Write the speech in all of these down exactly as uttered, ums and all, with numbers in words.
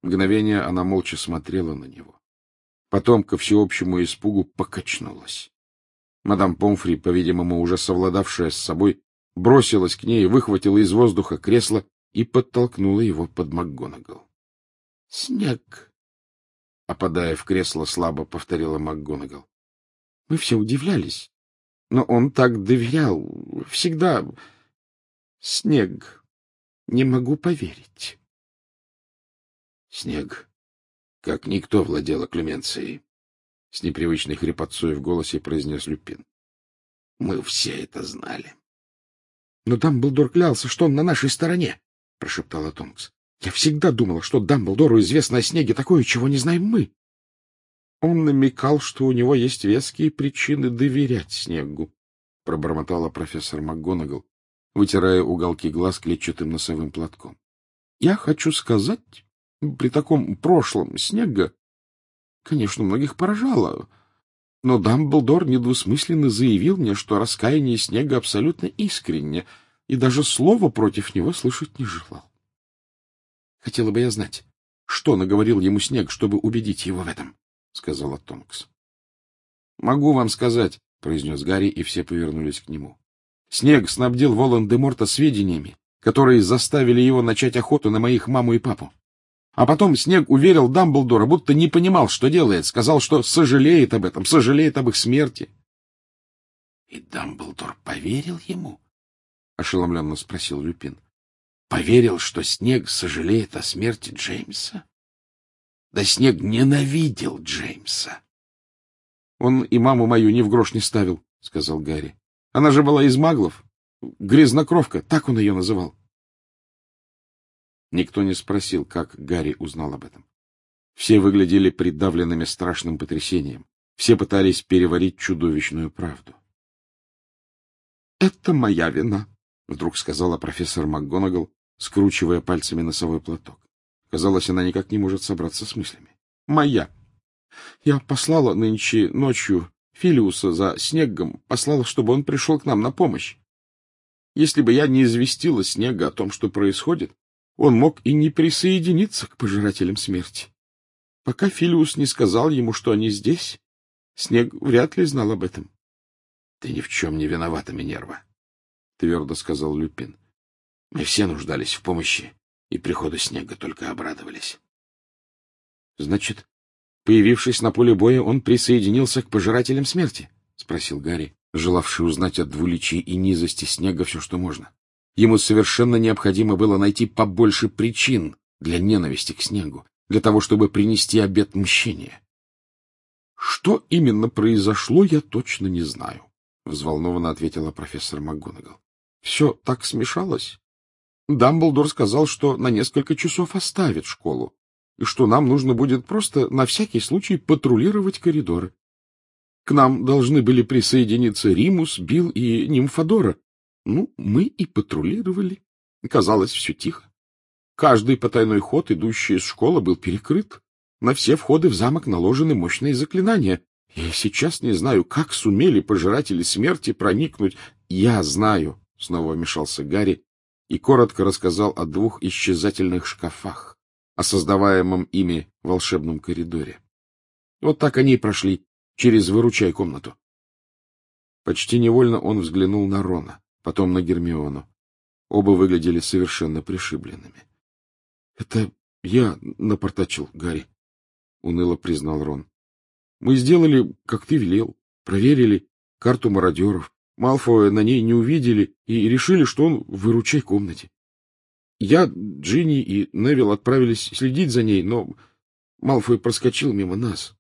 Мгновение она молча смотрела на него. Потом, ко всеобщему испугу, покачнулась. Мадам Помфри, по-видимому, уже совладавшая с собой, бросилась к ней, выхватила из воздуха кресло и подтолкнула его под МакГонагал. — Снег! — опадая в кресло, слабо повторила МакГонагал. — Мы все удивлялись, но он так доверял, всегда... Снег! Не могу поверить. Снег, как никто, владела Клеменцией, — с непривычной хрипотцой в голосе произнес Люпин. — Мы все это знали. — Но Дамблдор клялся, что он на нашей стороне, — прошептала Тонкс. — Я всегда думала, что Дамблдору известно о Снеге такое, чего не знаем мы. Он намекал, что у него есть веские причины доверять Снегу, — пробормотала профессор МакГонагал, вытирая уголки глаз клетчатым носовым платком. — Я хочу сказать, при таком прошлом Снега, конечно, многих поражало, но Дамблдор недвусмысленно заявил мне, что раскаяние Снега абсолютно искренне, и даже слова против него слышать не желал. Хотела бы я знать, что наговорил ему Снег, чтобы убедить его в этом, — сказала Тонкс. — Могу вам сказать, — произнес Гарри, и все повернулись к нему. Снег снабдил Волан-де-Морта сведениями, которые заставили его начать охоту на моих маму и папу. А потом Снег уверил Дамблдора, будто не понимал, что делает, сказал, что сожалеет об этом, сожалеет об их смерти. — И Дамблдор поверил ему? — ошеломленно спросил Люпин. — Поверил, что Снег сожалеет о смерти Джеймса? Да Снег ненавидел Джеймса. — Он и маму мою ни в грош не ставил, — сказал Гарри. — Она же была из маглов. Грязнокровка, так он ее называл. Никто не спросил, как Гарри узнал об этом. Все выглядели придавленными страшным потрясением. Все пытались переварить чудовищную правду. — Это моя вина, — вдруг сказала профессор МакГонагал, скручивая пальцами носовой платок. Казалось, она никак не может собраться с мыслями. — Моя. Я послала нынче ночью Филиуса за Снегом, послала, чтобы он пришел к нам на помощь. Если бы я не известила Снега о том, что происходит, он мог и не присоединиться к пожирателям смерти. Пока Филиус не сказал ему, что они здесь, Снег вряд ли знал об этом. — Ты ни в чем не виновата, Минерва, — твердо сказал Люпин. — Мы все нуждались в помощи, и приходу Снега только обрадовались. — Значит, появившись на поле боя, он присоединился к пожирателям смерти? — спросил Гарри, желавший узнать от двуличия и низости Снега все, что можно. Ему совершенно необходимо было найти побольше причин для ненависти к Снегу, для того, чтобы принести обет мщения. — Что именно произошло, я точно не знаю, — взволнованно ответила профессор МакГонагал. — Все так смешалось. Дамблдор сказал, что на несколько часов оставит школу, и что нам нужно будет просто на всякий случай патрулировать коридоры. К нам должны были присоединиться Римус, Билл и Нимфодора. Ну, мы и патрулировали. Казалось, все тихо. Каждый потайной ход, идущий из школы, был перекрыт. На все входы в замок наложены мощные заклинания. Я сейчас не знаю, как сумели пожиратели смерти проникнуть. — Я знаю, — снова вмешался Гарри и коротко рассказал о двух исчезательных шкафах, о создаваемом ими волшебном коридоре. Вот так они и прошли через выручай-комнату. Почти невольно он взглянул на Рона, потом на Гермиону. Оба выглядели совершенно пришибленными. — Это я напортачил, Гарри, — уныло признал Рон. — Мы сделали, как ты велел, проверили карту мародеров. Малфоя на ней не увидели и решили, что он в выручай-комнате. Я, Джинни и Невилл отправились следить за ней, но Малфой проскочил мимо нас.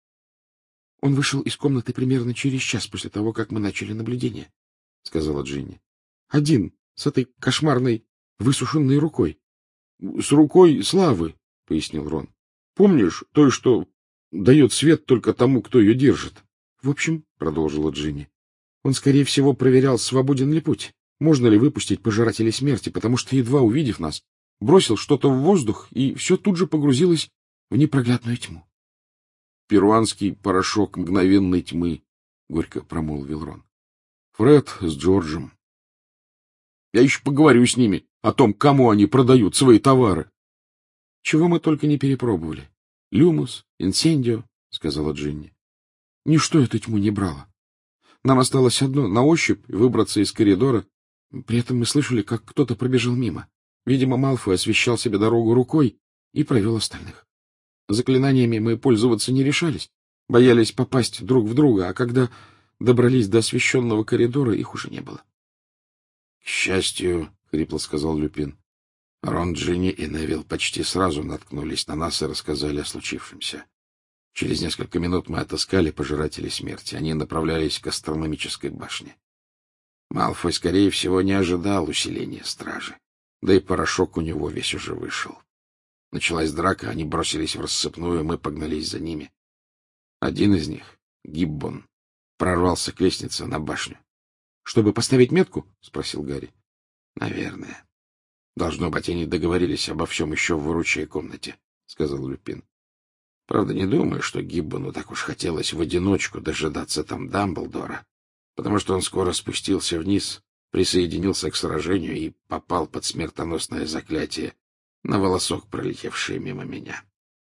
— Он вышел из комнаты примерно через час после того, как мы начали наблюдение, — сказала Джинни. — Один, с этой кошмарной высушенной рукой. — С рукой славы, — пояснил Рон. — Помнишь, той, что дает свет только тому, кто ее держит? — В общем, — продолжила Джинни, — он, скорее всего, проверял, свободен ли путь, можно ли выпустить пожирателей смерти, потому что, едва увидев нас, бросил что-то в воздух, и все тут же погрузилось в непроглядную тьму. — Перуанский порошок мгновенной тьмы, — горько промолвил Рон. — Фред с Джорджем. Я еще поговорю с ними о том, кому они продают свои товары. Чего мы только не перепробовали. Люмус, инсендио, — сказала Джинни. Ничто эту тьму не брало. Нам осталось одно — на ощупь выбраться из коридора. При этом мы слышали, как кто-то пробежал мимо. Видимо, Малфой освещал себе дорогу рукой и провел остальных. Заклинаниями мы пользоваться не решались, боялись попасть друг в друга, а когда добрались до освещенного коридора, их уже не было. — К счастью, — хрипло сказал Люпин, — Рон, Джинни и Невилл почти сразу наткнулись на нас и рассказали о случившемся. Через несколько минут мы отыскали пожирателей смерти. Они направлялись к астрономической башне. Малфой, скорее всего, не ожидал усиления стражи, да и порошок у него весь уже вышел. Началась драка, они бросились в рассыпную, мы погнались за ними. Один из них, Гиббон, прорвался к лестнице на башню. — Чтобы поставить метку? — спросил Гарри. — Наверное. Должно быть, они договорились обо всем еще в выручай комнате, — сказал Люпин. Правда, не думаю, что Гиббону так уж хотелось в одиночку дожидаться там Дамблдора, потому что он скоро спустился вниз, присоединился к сражению и попал под смертоносное заклятие, на волосок пролетевшее мимо меня.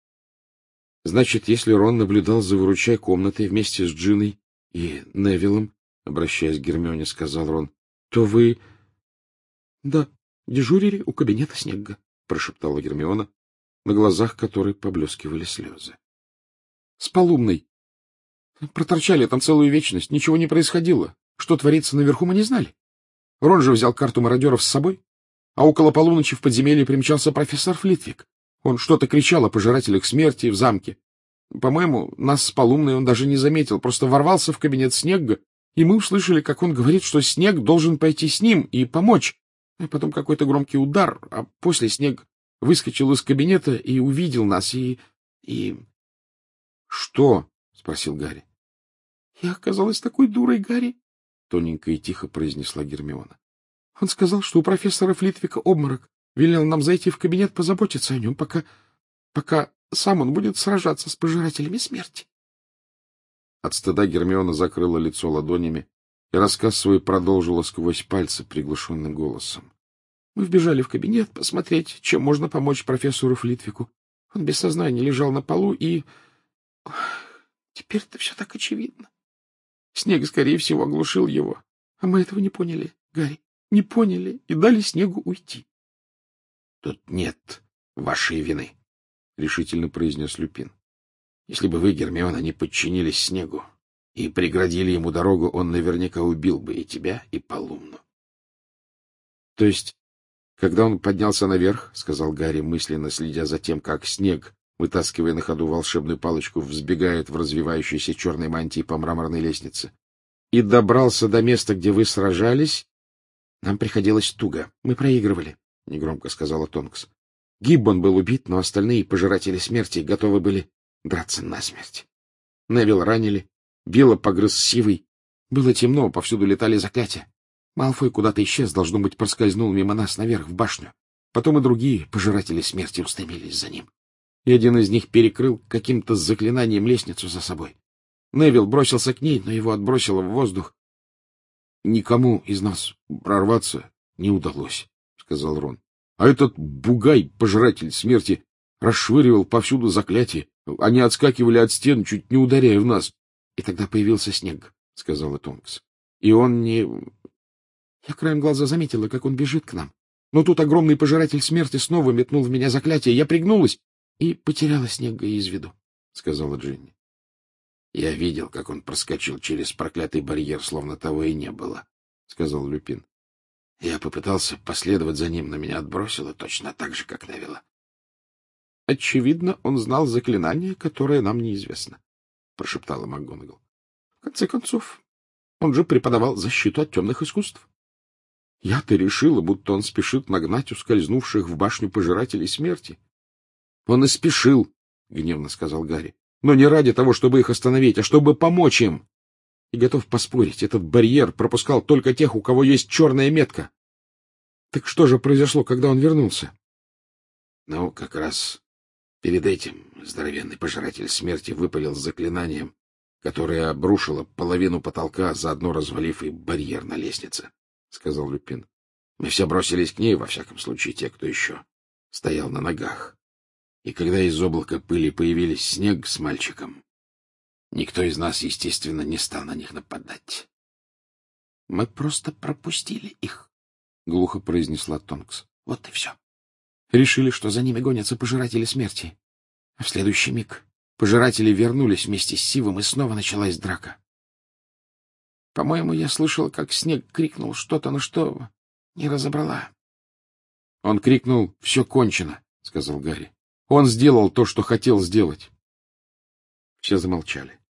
— Значит, если Рон наблюдал за выручай комнатой вместе с Джиной и Невиллом, — обращаясь к Гермионе, сказал Рон, — то вы... — Да, дежурили у кабинета Снегга, — прошептала Гермиона, на глазах которой поблескивали слезы. — С Полумной. Проторчали там целую вечность, ничего не происходило. Что творится наверху, мы не знали. Рон же взял карту мародеров с собой, а около полуночи в подземелье примчался профессор Флитвик. Он что-то кричал о пожирателях смерти в замке. По-моему, нас с Полумной он даже не заметил, просто ворвался в кабинет Снегга, и мы услышали, как он говорит, что Снег должен пойти с ним и помочь. И потом какой-то громкий удар, а после Снег выскочил из кабинета и увидел нас, и... и... — Что? — спросил Гарри. — Я оказалась такой дурой, Гарри, — тоненько и тихо произнесла Гермиона. Он сказал, что у профессора Флитвика обморок, велел нам зайти в кабинет, позаботиться о нем, пока... пока сам он будет сражаться с пожирателями смерти. От стыда Гермиона закрыла лицо ладонями, и рассказ свой продолжила сквозь пальцы приглушенным голосом. Мы вбежали в кабинет посмотреть, чем можно помочь профессору Флитвику. Он без сознания лежал на полу, и... Теперь-то все так очевидно. Снег, скорее всего, оглушил его. А мы этого не поняли, Гарри. Не поняли и дали Снегу уйти. — Тут нет вашей вины, — решительно произнес Люпин. — Если бы вы, Гермиона, не подчинились Снегу и преградили ему дорогу, он наверняка убил бы и тебя, и Полумну. — То есть, когда он поднялся наверх, — сказал Гарри, мысленно следя за тем, как Снег, вытаскивая на ходу волшебную палочку, взбегает в развивающейся черной мантии по мраморной лестнице, и добрался до места, где вы сражались, нам приходилось туго. Мы проигрывали, — негромко сказала Тонкс. Гиббон был убит, но остальные пожиратели смерти готовы были драться насмерть. Невилл ранили, Билла погрыз Сивый. Было темно, повсюду летали заклятия. Малфой куда-то исчез, должно быть, проскользнул мимо нас наверх в башню. Потом и другие пожиратели смерти устремились за ним. И один из них перекрыл каким-то заклинанием лестницу за собой. Невилл бросился к ней, но его отбросило в воздух. — Никому из нас прорваться не удалось, — сказал Рон. — А этот бугай, пожиратель смерти, расшвыривал повсюду заклятия. Они отскакивали от стен, чуть не ударяя в нас. — И тогда появился Снег, — сказала Тонкс. — И он не... Я краем глаза заметила, как он бежит к нам. Но тут огромный пожиратель смерти снова метнул в меня заклятие. Я пригнулась и потеряла Снега из виду, — сказала Джинни. — Я видел, как он проскочил через проклятый барьер, словно того и не было, — сказал Люпин. Я попытался последовать за ним, но меня отбросило точно так же, как Невилла. — Очевидно, он знал заклинание, которое нам неизвестно, — прошептала МакГонагал. — В конце концов, он же преподавал защиту от темных искусств. Я-то решила, будто он спешит нагнать ускользнувших в башню пожирателей смерти. — Он и спешил, — гневно сказал Гарри, — но не ради того, чтобы их остановить, а чтобы помочь им. И готов поспорить, этот барьер пропускал только тех, у кого есть черная метка. Так что же произошло, когда он вернулся? — Ну, как раз перед этим здоровенный пожиратель смерти выпалил заклинанием, которое обрушило половину потолка, заодно развалив и барьер на лестнице, — сказал Люпин. Мы все бросились к ней, во всяком случае, те, кто еще стоял на ногах. И когда из облака пыли появились Снег с мальчиком, никто из нас, естественно, не стал на них нападать. — Мы просто пропустили их, — глухо произнесла Тонкс. — Вот и все. Решили, что за ними гонятся пожиратели смерти. А в следующий миг пожиратели вернулись вместе с Сивом, и снова началась драка. По-моему, я слышал, как Снег крикнул что-то, но что не разобрала. — Он крикнул: «Все кончено», — сказал Гарри. — Он сделал то, что хотел сделать. Все замолчали.